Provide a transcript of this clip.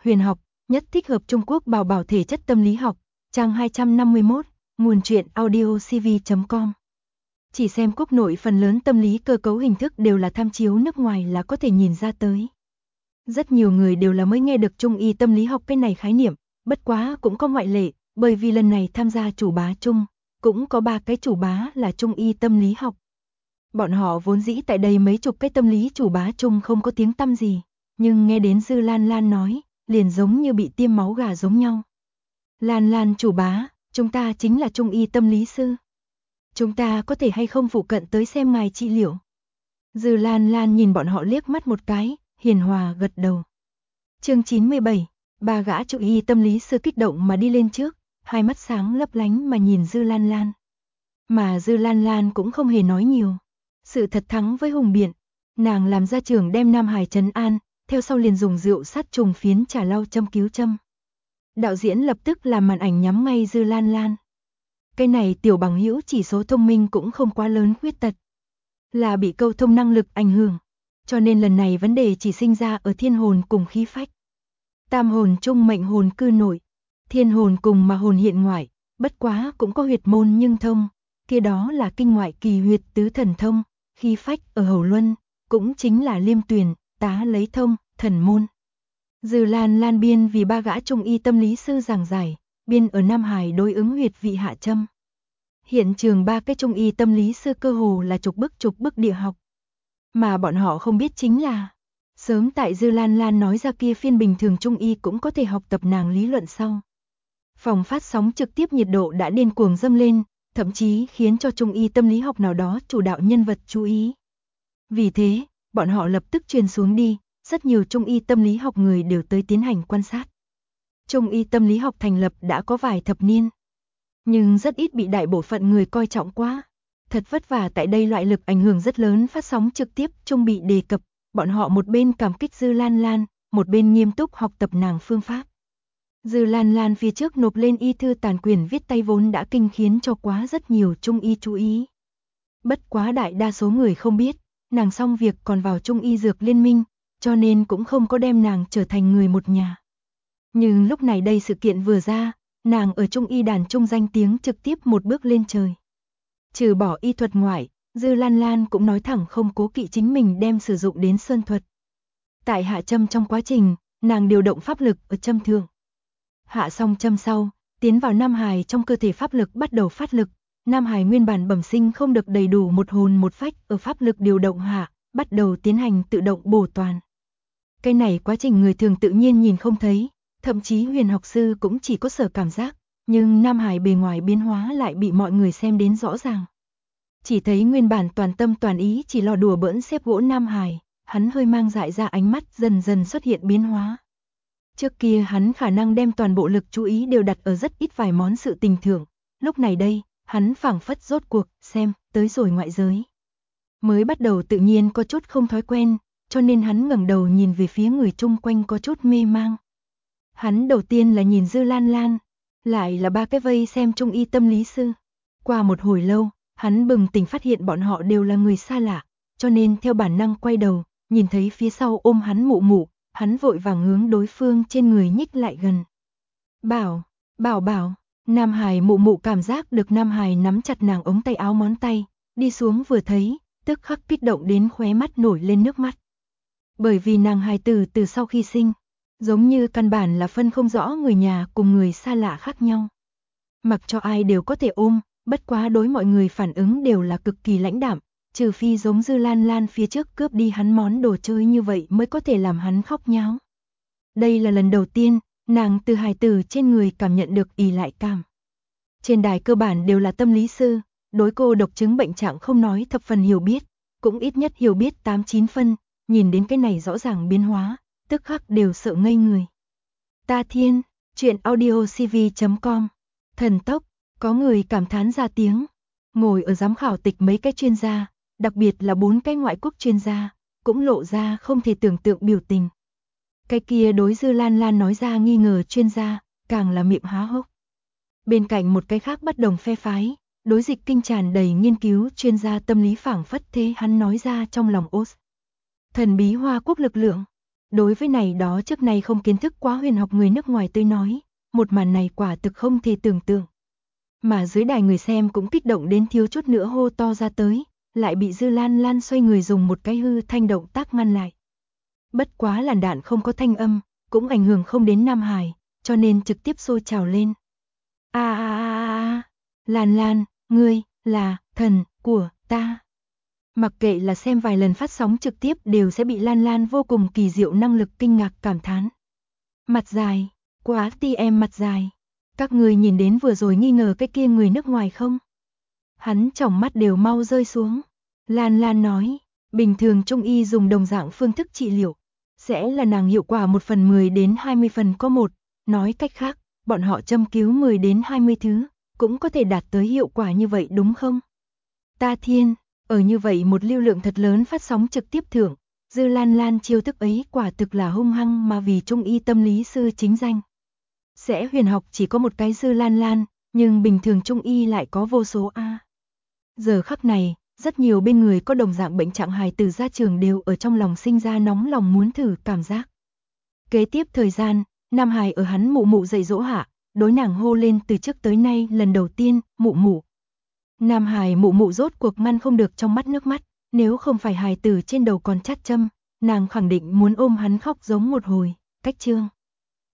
huyền học, nhất thích hợp Trung Quốc bảo bảo thể chất tâm lý học, trang 251, nguồn truyện audiocv.com. Chỉ xem quốc nội phần lớn tâm lý cơ cấu hình thức đều là tham chiếu nước ngoài là có thể nhìn ra tới. Rất nhiều người đều là mới nghe được Trung y tâm lý học cái này khái niệm, bất quá cũng có ngoại lệ, bởi vì lần này tham gia chủ bá chung, cũng có 3 cái chủ bá là Trung y tâm lý học. Bọn họ vốn dĩ tại đây mấy chục cái tâm lý chủ bá chung không có tiếng tăm gì, nhưng nghe đến Dư Lan Lan nói, liền giống như bị tiêm máu gà giống nhau. Lan Lan chủ bá, chúng ta chính là Trung y tâm lý sư. Chúng ta có thể hay không phụ cận tới xem ngài trị liệu? Dư Lan Lan nhìn bọn họ liếc mắt một cái, hiền hòa gật đầu. Chương 97, 3 gã Trung y tâm lý sư kích động mà đi lên trước, hai mắt sáng lấp lánh mà nhìn Dư Lan Lan. Mà Dư Lan Lan cũng không hề nói nhiều. Sự thật thắng với hùng biện, nàng làm gia trưởng đem Nam Hải trấn an, theo sau liền dùng rượu sát trùng phiến trà lau châm cứu châm. Đạo diễn lập tức làm màn ảnh nhắm ngay Dư Lan Lan. Cái này tiểu bằng hữu chỉ số thông minh cũng không quá lớn khuyết tật, là bị câu thông năng lực ảnh hưởng, cho nên lần này vấn đề chỉ sinh ra ở thiên hồn cùng khí phách. Tam hồn chung mệnh hồn cư nội, thiên hồn cùng mà hồn hiện ngoại, bất quá cũng có huyệt môn nhưng thông, kia đó là kinh ngoại kỳ huyệt tứ thần thông, khí phách ở hầu luân, cũng chính là liêm tuyền, tá lấy thông, thần môn. Dư Lan Lan biên vì 3 gã Trung y tâm lý sư giảng giải, biên ở Nam Hải đối ứng huyệt vị hạ châm. Hiện trường 3 cái Trung y tâm lý sư cơ hồ là trục bức địa học. Mà bọn họ không biết chính là, sớm tại Dư Lan Lan nói ra kia phiên bình thường Trung y cũng có thể học tập nàng lý luận sau. Phòng phát sóng trực tiếp nhiệt độ đã điên cuồng dâng lên, thậm chí khiến cho Trung y tâm lý học nào đó chủ đạo nhân vật chú ý. Vì thế, bọn họ lập tức truyền xuống đi, rất nhiều Trung y tâm lý học người đều tới tiến hành quan sát. Trung y tâm lý học thành lập đã có vài thập niên, nhưng rất ít bị đại bộ phận người coi trọng quá. Thật vất vả tại đây loại lực ảnh hưởng rất lớn phát sóng trực tiếp Trung bị đề cập, bọn họ một bên cảm kích Dư Lan Lan, một bên nghiêm túc học tập nàng phương pháp. Dư Lan Lan phía trước nộp lên y thư tàn quyền viết tay vốn đã kinh khiến cho quá rất nhiều Trung y chú ý. Bất quá đại đa số người không biết, nàng xong việc còn vào Trung y dược liên minh, cho nên cũng không có đem nàng trở thành người một nhà. Nhưng lúc này đây sự kiện vừa ra, nàng ở Trung y đàn Trung danh tiếng trực tiếp một bước lên trời. Trừ bỏ y thuật ngoại, Dư Lan Lan cũng nói thẳng không cố kỵ chính mình đem sử dụng đến sơn thuật. Tại hạ châm trong quá trình, nàng điều động pháp lực ở châm thượng. Hạ xong châm sau, tiến vào Nam Hải trong cơ thể pháp lực bắt đầu phát lực. Nam Hải nguyên bản bẩm sinh không được đầy đủ một hồn một phách ở pháp lực điều động hạ, bắt đầu tiến hành tự động bổ toàn. Cái này quá trình người thường tự nhiên nhìn không thấy, thậm chí huyền học sư cũng chỉ có sở cảm giác, nhưng Nam Hải bề ngoài biến hóa lại bị mọi người xem đến rõ ràng. Chỉ thấy nguyên bản toàn tâm toàn ý chỉ lo đùa bỡn xếp gỗ Nam Hải, hắn hơi mang dại ra ánh mắt dần dần xuất hiện biến hóa. Trước kia hắn khả năng đem toàn bộ lực chú ý đều đặt ở rất ít vài món sự tình thưởng, lúc này đây, hắn phảng phất rốt cuộc, xem, tới rồi ngoại giới. Mới bắt đầu tự nhiên có chút không thói quen, cho nên hắn ngẩng đầu nhìn về phía người chung quanh có chút mê mang. Hắn đầu tiên là nhìn Dư Lan Lan, lại là 3 cái vây xem Trung y tâm lý sư. Qua một hồi lâu, hắn bừng tỉnh phát hiện bọn họ đều là người xa lạ, cho nên theo bản năng quay đầu, nhìn thấy phía sau ôm hắn mụ mụ, hắn vội vàng hướng đối phương trên người nhích lại gần. Bảo, Nam Hải mụ mụ cảm giác được Nam Hải nắm chặt nàng ống tay áo ngón tay, đi xuống vừa thấy, tức khắc kích động đến khóe mắt nổi lên nước mắt. Bởi vì nàng hài tử từ sau khi sinh, giống như căn bản là phân không rõ người nhà cùng người xa lạ khác nhau. Mặc cho ai đều có thể ôm, bất quá đối mọi người phản ứng đều là cực kỳ lãnh đạm, trừ phi giống Dư Lan Lan phía trước cướp đi hắn món đồ chơi như vậy mới có thể làm hắn khóc nháo. Đây là lần đầu tiên, nàng từ hài tử trên người cảm nhận được ỷ lại cảm. Trên đài cơ bản đều là tâm lý sư, đối cô độc chứng bệnh trạng không nói thập phần hiểu biết, cũng ít nhất hiểu biết 8-9 phân, nhìn đến cái này rõ ràng biến hóa, tức khắc đều sợ ngây người. Ta thiên, truyện audiocv.com, thần tốc, có người cảm thán ra tiếng. Ngồi ở giám khảo tịch mấy cái chuyên gia, đặc biệt là 4 cái ngoại quốc chuyên gia, cũng lộ ra không thể tưởng tượng biểu tình. Cái kia đối Dư Lan Lan nói ra nghi ngờ chuyên gia, càng là miệng há hốc. Bên cạnh một cái khác bất đồng phe phái, đối dịch kinh tràn đầy nghiên cứu chuyên gia tâm lý phảng phất thế hắn nói ra trong lòng ốt. Thần bí Hoa Quốc lực lượng. Đối với này đó trước nay không kiến thức quá huyền học người nước ngoài tới nói, một màn này quả thực không thể tưởng tượng. Mà dưới đài người xem cũng kích động đến thiếu chút nữa hô to ra tới, lại bị Dư Lan Lan xoay người dùng một cái hư thanh động tác ngăn lại. Bất quá làn đạn không có thanh âm, cũng ảnh hưởng không đến Nam Hải, cho nên trực tiếp sôi trào lên. Lan Lan, ngươi là thần của ta. Mặc kệ là xem vài lần phát sóng trực tiếp đều sẽ bị Lan Lan vô cùng kỳ diệu năng lực kinh ngạc cảm thán. Mặt dài, quá ti em mặt dài. Các người nhìn đến vừa rồi nghi ngờ cái kia người nước ngoài không? Hắn tròng mắt đều mau rơi xuống. Lan Lan nói, bình thường Trung y dùng đồng dạng phương thức trị liệu, sẽ là nàng hiệu quả 1 phần 10 đến 20 phần có một. Nói cách khác, bọn họ châm cứu 10 đến 20 thứ, cũng có thể đạt tới hiệu quả như vậy đúng không? Ta thiên, ở như vậy một lưu lượng thật lớn phát sóng trực tiếp thưởng, Dư Lan Lan chiêu thức ấy quả thực là hung hăng mà vì Trung y tâm lý sư chính danh. Sẽ huyền học chỉ có một cái Dư Lan Lan, nhưng bình thường Trung y lại có vô số a. Giờ khắc này, rất nhiều bên người có đồng dạng bệnh trạng hài từ ra trường đều ở trong lòng sinh ra nóng lòng muốn thử cảm giác. Kế tiếp thời gian, Nam Hải ở hắn mụ mụ dạy dỗ hạ, đối nàng hô lên từ trước tới nay lần đầu tiên, mụ mụ. Nam Hải mụ mụ rốt cuộc ngăn không được trong mắt nước mắt, nếu không phải hài tử trên đầu còn chát châm, nàng khẳng định muốn ôm hắn khóc giống một hồi, cách chương.